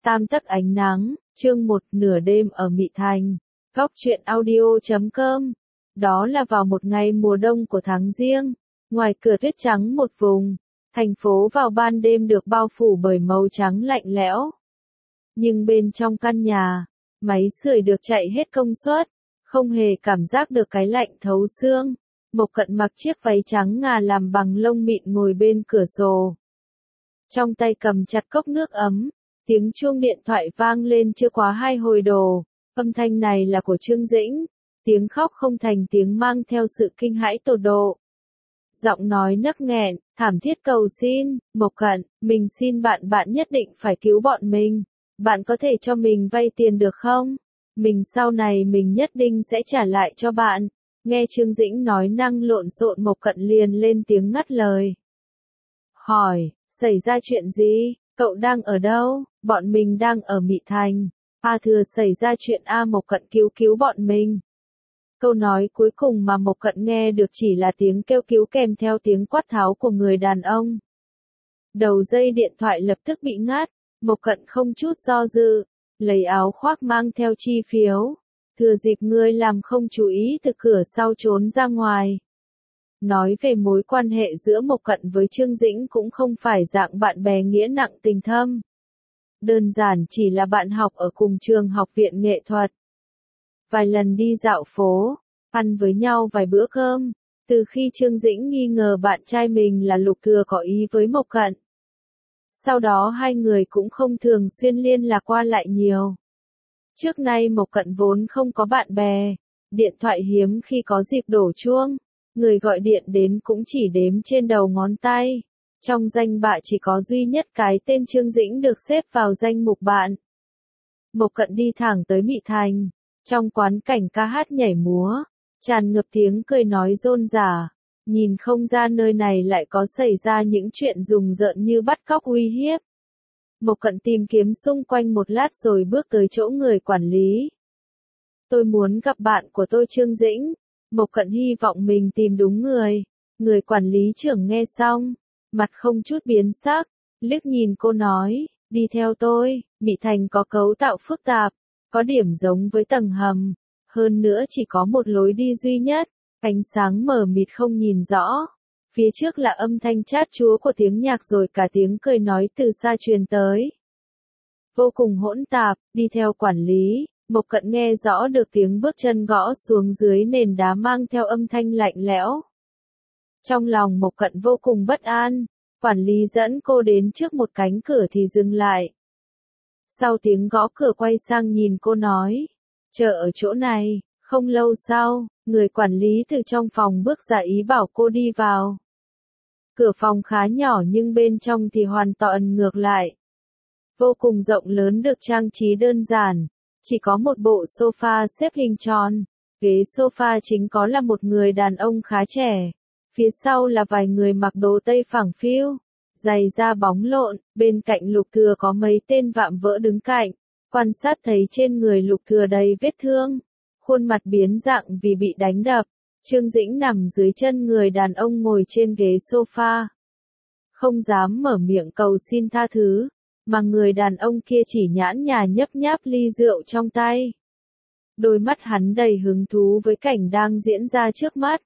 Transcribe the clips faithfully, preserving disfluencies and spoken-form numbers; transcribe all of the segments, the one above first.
Tam tấc ánh nắng, chương một, nửa đêm ở Mị Thành. Góc truyện audio chấm com. Đó là vào một ngày mùa đông của tháng Giêng, ngoài cửa tuyết trắng một vùng, thành phố vào ban đêm được bao phủ bởi màu trắng lạnh lẽo. Nhưng bên trong căn nhà, máy sưởi được chạy hết công suất, không hề cảm giác được cái lạnh thấu xương. Mộc Cận mặc chiếc váy trắng ngà làm bằng lông mịn ngồi bên cửa sổ. Trong tay cầm chặt cốc nước ấm, tiếng chuông điện thoại vang lên chưa quá hai hồi đồ. Âm thanh này là của Trương Dĩnh, tiếng khóc không thành tiếng mang theo sự kinh hãi tột độ. Giọng nói nấc nghẹn, thảm thiết cầu xin, Mộc Cận, mình xin bạn bạn nhất định phải cứu bọn mình. Bạn có thể cho mình vay tiền được không? Mình sau này mình nhất định sẽ trả lại cho bạn. Nghe Trương Dĩnh nói năng lộn xộn, Mộc Cận liền lên tiếng ngắt lời. Hỏi, xảy ra chuyện gì? Cậu đang ở đâu? Bọn mình đang ở Mị Thành. A Thừa xảy ra chuyện A Mộc Cận cứu cứu bọn mình. Câu nói cuối cùng mà Mộc Cận nghe được chỉ là tiếng kêu cứu kèm theo tiếng quát tháo của người đàn ông. Đầu dây điện thoại lập tức bị ngắt, Mộc Cận không chút do dự, lấy áo khoác mang theo chi phiếu. Thừa dịp ngươi làm không chú ý từ cửa sau trốn ra ngoài. Nói về mối quan hệ giữa Mộc Cận với Trương Dĩnh cũng không phải dạng bạn bè nghĩa nặng tình thâm. Đơn giản chỉ là bạn học ở cùng trường học viện nghệ thuật. Vài lần đi dạo phố, ăn với nhau vài bữa cơm, từ khi Trương Dĩnh nghi ngờ bạn trai mình là Lục Thừa có ý với Mộc Cận. Sau đó hai người cũng không thường xuyên liên lạc qua lại nhiều. Trước nay Mộc Cận vốn không có bạn bè, điện thoại hiếm khi có dịp đổ chuông, người gọi điện đến cũng chỉ đếm trên đầu ngón tay. Trong danh bạ chỉ có duy nhất cái tên Trương Dĩnh được xếp vào danh mục bạn. Mộc Cận đi thẳng tới Mị Thành, trong quán cảnh ca hát nhảy múa, tràn ngập tiếng cười nói rôm rả, nhìn không ra nơi này lại có xảy ra những chuyện rùng rợn như bắt cóc uy hiếp. Mộc Cận tìm kiếm xung quanh một lát rồi bước tới chỗ người quản lý. Tôi muốn gặp bạn của tôi Trương Dĩnh. Mộc Cận hy vọng mình tìm đúng người. Người quản lý trưởng nghe xong, mặt không chút biến sắc, liếc nhìn cô nói, đi theo tôi. Mị Thành có cấu tạo phức tạp, có điểm giống với tầng hầm, hơn nữa chỉ có một lối đi duy nhất, ánh sáng mờ mịt không nhìn rõ. Phía trước là âm thanh chát chúa của tiếng nhạc rồi cả tiếng cười nói từ xa truyền tới. Vô cùng hỗn tạp, đi theo quản lý, Mộc Cận nghe rõ được tiếng bước chân gõ xuống dưới nền đá mang theo âm thanh lạnh lẽo. Trong lòng Mộc Cận vô cùng bất an, quản lý dẫn cô đến trước một cánh cửa thì dừng lại. Sau tiếng gõ cửa quay sang nhìn cô nói, chờ ở chỗ này. Không lâu sau, người quản lý từ trong phòng bước ra ý bảo cô đi vào. Cửa phòng khá nhỏ nhưng bên trong thì hoàn toàn ngược lại. Vô cùng rộng lớn được trang trí đơn giản, chỉ có một bộ sofa xếp hình tròn. Ghế sofa chính có là một người đàn ông khá trẻ. Phía sau là vài người mặc đồ tây phẳng phiu, giày da bóng lộn, bên cạnh Lục Thừa có mấy tên vạm vỡ đứng cạnh. Quan sát thấy trên người Lục Thừa đầy vết thương, khuôn mặt biến dạng vì bị đánh đập. Trương Dĩnh nằm dưới chân người đàn ông ngồi trên ghế sofa. Không dám mở miệng cầu xin tha thứ, mà người đàn ông kia chỉ nhãn nhả nhấp nháp ly rượu trong tay. Đôi mắt hắn đầy hứng thú với cảnh đang diễn ra trước mắt.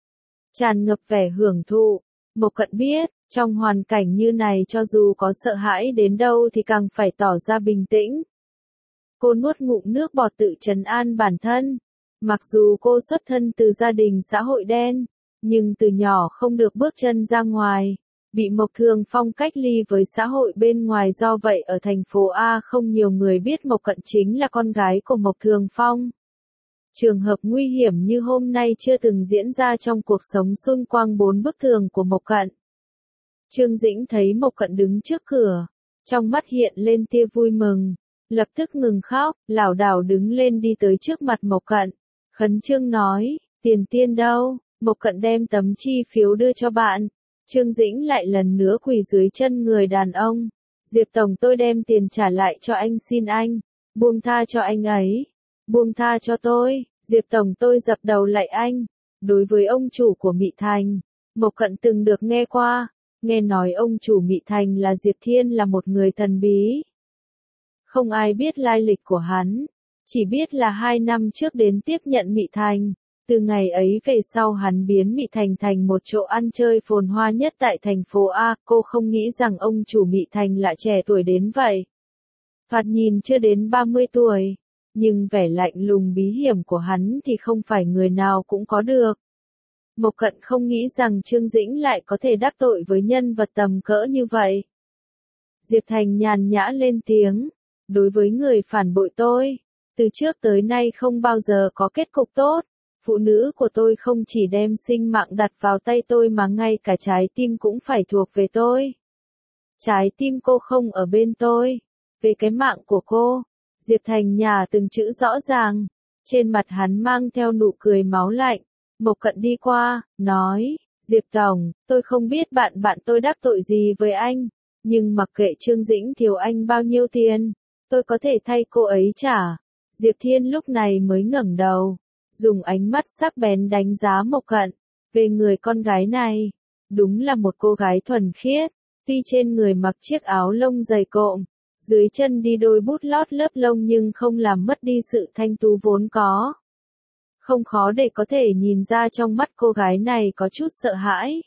Tràn ngập vẻ hưởng thụ. Mộc Cận biết, trong hoàn cảnh như này cho dù có sợ hãi đến đâu thì càng phải tỏ ra bình tĩnh. Cô nuốt ngụm nước bọt tự trấn an bản thân. Mặc dù cô xuất thân từ gia đình xã hội đen, nhưng từ nhỏ không được bước chân ra ngoài, bị Mộc Thường Phong cách ly với xã hội bên ngoài, do vậy ở thành phố A không nhiều người biết Mộc Cận chính là con gái của Mộc Thường Phong. Trường hợp nguy hiểm như hôm nay chưa từng diễn ra trong cuộc sống xung quanh bốn bức tường của Mộc Cận. Trương Dĩnh thấy Mộc Cận đứng trước cửa, trong mắt hiện lên tia vui mừng, lập tức ngừng khóc, lảo đảo đứng lên đi tới trước mặt Mộc Cận. Khẩn trương nói, tiền tiên đâu? Mộc Cận đem tấm chi phiếu đưa cho bạn. Trương Dĩnh lại lần nữa quỳ dưới chân người đàn ông. Diệp Tổng, tôi đem tiền trả lại cho anh, xin anh buông tha cho anh ấy. Buông tha cho tôi. Diệp Tổng, tôi dập đầu lại anh. Đối với ông chủ của Mị Thành, Mộc Cận từng được nghe qua. Nghe nói ông chủ Mị Thành là Diệp Thiên là một người thần bí. Không ai biết lai lịch của hắn, chỉ biết là hai năm trước đến tiếp nhận Mị Thành. Từ ngày ấy về sau hắn biến Mị Thành thành một chỗ ăn chơi phồn hoa nhất tại thành phố A. Cô không nghĩ rằng ông chủ Mị Thành lại trẻ tuổi đến vậy. Thoạt nhìn chưa đến ba mươi tuổi, nhưng vẻ lạnh lùng bí hiểm của hắn thì không phải người nào cũng có được. Mộc Cận không nghĩ rằng Trương Dĩnh lại có thể đắc tội với nhân vật tầm cỡ như vậy. Diệp Thành nhàn nhã lên tiếng, đối với người phản bội tôi, từ trước tới nay không bao giờ có kết cục tốt. Phụ nữ của tôi không chỉ đem sinh mạng đặt vào tay tôi mà ngay cả trái tim cũng phải thuộc về tôi. Trái tim cô không ở bên tôi, về cái mạng của cô. Diệp Thành nhả từng chữ rõ ràng, trên mặt hắn mang theo nụ cười máu lạnh. Mộc Cận đi qua, nói, Diệp Tổng, tôi không biết bạn bạn tôi đắc tội gì với anh, nhưng mặc kệ Trương Dĩnh thiếu anh bao nhiêu tiền, tôi có thể thay cô ấy trả. Diệp Thiên lúc này mới ngẩng đầu, dùng ánh mắt sắc bén đánh giá Mộc Cận, về người con gái này, đúng là một cô gái thuần khiết, tuy trên người mặc chiếc áo lông dày cộm, dưới chân đi đôi bút lót lớp lông nhưng không làm mất đi sự thanh tú vốn có. Không khó để có thể nhìn ra trong mắt cô gái này có chút sợ hãi.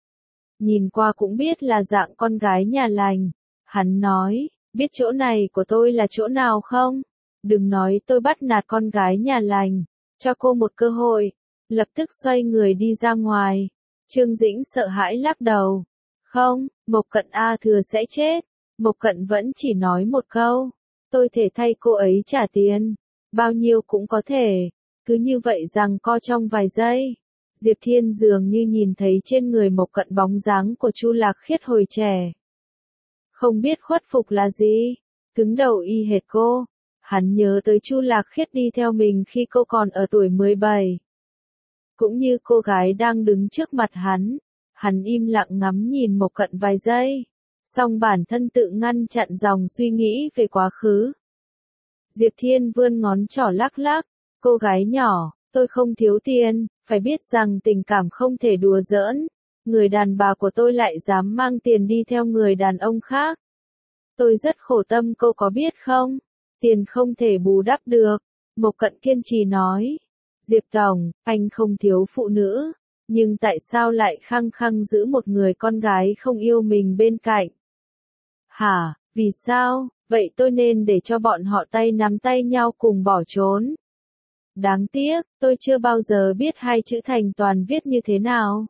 Nhìn qua cũng biết là dạng con gái nhà lành. Hắn nói, biết chỗ này của tôi là chỗ nào không? Đừng nói tôi bắt nạt con gái nhà lành. Cho cô một cơ hội. Lập tức xoay người đi ra ngoài. Trương Dĩnh sợ hãi lắc đầu. Không, Mộc Cận A Thừa sẽ chết. Mộc Cận vẫn chỉ nói một câu. Tôi thể thay cô ấy trả tiền. Bao nhiêu cũng có thể. Cứ như vậy rằng co trong vài giây. Diệp Thiên dường như nhìn thấy trên người Mộc Cận bóng dáng của Chu Lạc Khiết hồi trẻ. Không biết khuất phục là gì. Cứng đầu y hệt cô. Hắn nhớ tới Chu Lạc Khiết đi theo mình khi cô còn ở tuổi mười bảy. Cũng như cô gái đang đứng trước mặt hắn. Hắn im lặng ngắm nhìn Mộc Cận vài giây. Song bản thân tự ngăn chặn dòng suy nghĩ về quá khứ. Diệp Thiên vươn ngón trỏ lắc lắc. Cô gái nhỏ, tôi không thiếu tiền, phải biết rằng tình cảm không thể đùa giỡn. Người đàn bà của tôi lại dám mang tiền đi theo người đàn ông khác. Tôi rất khổ tâm, cô có biết không? Tiền không thể bù đắp được. Mộc Cận kiên trì nói. Diệp Tổng, anh không thiếu phụ nữ, nhưng tại sao lại khăng khăng giữ một người con gái không yêu mình bên cạnh? Hả, vì sao? Vậy tôi nên để cho bọn họ tay nắm tay nhau cùng bỏ trốn. Đáng tiếc, tôi chưa bao giờ biết hai chữ thành toàn viết như thế nào.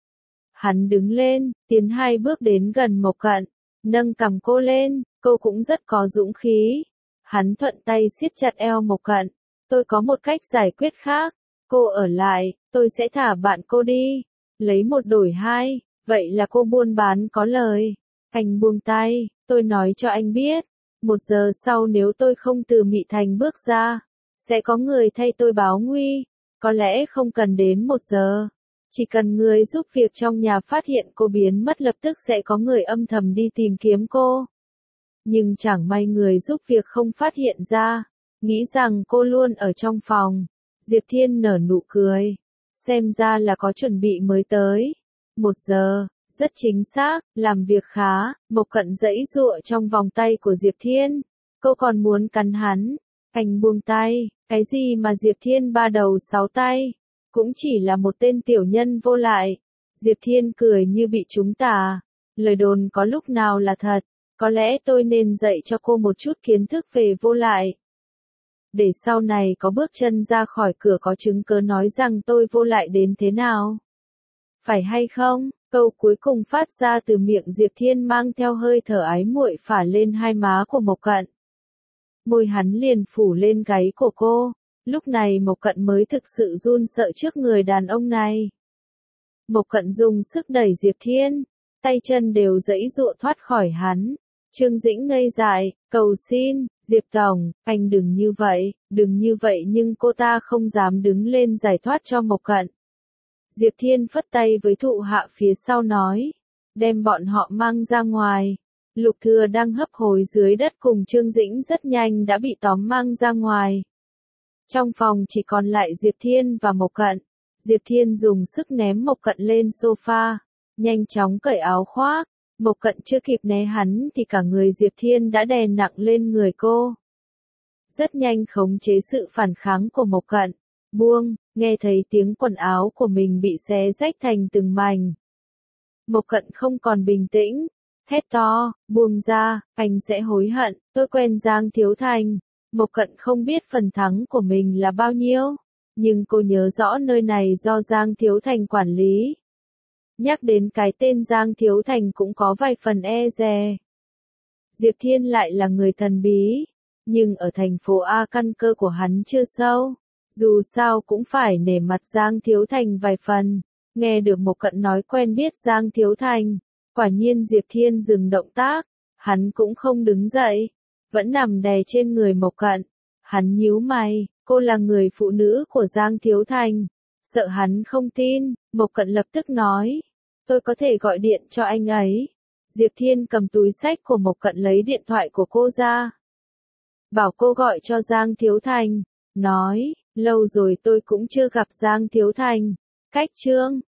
Hắn đứng lên, tiến hai bước đến gần Mộc Cận, nâng cằm cô lên, cô cũng rất có dũng khí. Hắn thuận tay siết chặt eo Mộc Cận, tôi có một cách giải quyết khác, cô ở lại, tôi sẽ thả bạn cô đi, lấy một đổi hai, vậy là cô buôn bán có lời. Anh buông tay, tôi nói cho anh biết, một giờ sau nếu tôi không từ Mị Thành bước ra, sẽ có người thay tôi báo nguy, có lẽ không cần đến một giờ. Chỉ cần người giúp việc trong nhà phát hiện cô biến mất lập tức sẽ có người âm thầm đi tìm kiếm cô. Nhưng chẳng may người giúp việc không phát hiện ra, nghĩ rằng cô luôn ở trong phòng. Diệp Thiên nở nụ cười, xem ra là có chuẩn bị mới tới. Một giờ, rất chính xác, làm việc khá. Mộc Cận giãy giụa trong vòng tay của Diệp Thiên, cô còn muốn cắn hắn. Anh buông tay, cái gì mà Diệp Thiên ba đầu sáu tay, cũng chỉ là một tên tiểu nhân vô lại. Diệp Thiên cười như bị trúng tà, lời đồn có lúc nào là thật, có lẽ tôi nên dạy cho cô một chút kiến thức về vô lại. Để sau này có bước chân ra khỏi cửa có chứng cớ nói rằng tôi vô lại đến thế nào. Phải hay không? Câu cuối cùng phát ra từ miệng Diệp Thiên mang theo hơi thở ái muội phả lên hai má của Mộc Cận. Môi hắn liền phủ lên gáy của cô, lúc này Mộc Cận mới thực sự run sợ trước người đàn ông này. Mộc Cận dùng sức đẩy Diệp Thiên, tay chân đều giãy giụa thoát khỏi hắn. Trương Dĩnh ngây dại, cầu xin, Diệp Tổng, anh đừng như vậy, đừng như vậy nhưng cô ta không dám đứng lên giải thoát cho Mộc Cận. Diệp Thiên phất tay với thụ hạ phía sau nói, đem bọn họ mang ra ngoài. Lục Thừa đang hấp hối dưới đất cùng Trương Dĩnh rất nhanh đã bị tóm mang ra ngoài. Trong phòng chỉ còn lại Diệp Thiên và Mộc Cận. Diệp Thiên dùng sức ném Mộc Cận lên sofa, nhanh chóng cởi áo khoác, Mộc Cận chưa kịp né hắn thì cả người Diệp Thiên đã đè nặng lên người cô. Rất nhanh khống chế sự phản kháng của Mộc Cận. Buông, nghe thấy tiếng quần áo của mình bị xé rách thành từng mảnh. Mộc Cận không còn bình tĩnh, hét to, buông ra, anh sẽ hối hận, tôi quen Giang Thiếu Thành. Mộc Cận không biết phần thắng của mình là bao nhiêu, nhưng cô nhớ rõ nơi này do Giang Thiếu Thành quản lý. Nhắc đến cái tên Giang Thiếu Thành cũng có vài phần e dè. Diệp Thiên lại là người thần bí, nhưng ở thành phố A căn cơ của hắn chưa sâu, dù sao cũng phải nể mặt Giang Thiếu Thành vài phần. Nghe được Mộc Cận nói quen biết Giang Thiếu Thành, quả nhiên Diệp Thiên dừng động tác, hắn cũng không đứng dậy, vẫn nằm đè trên người Mộc Cận. Hắn nhíu mày, cô là người phụ nữ của Giang Thiếu Thành, sợ hắn không tin, Mộc Cận lập tức nói, tôi có thể gọi điện cho anh ấy. Diệp Thiên cầm túi xách của Mộc Cận lấy điện thoại của cô ra. Bảo cô gọi cho Giang Thiếu Thành, nói, lâu rồi tôi cũng chưa gặp Giang Thiếu Thành. Cách chương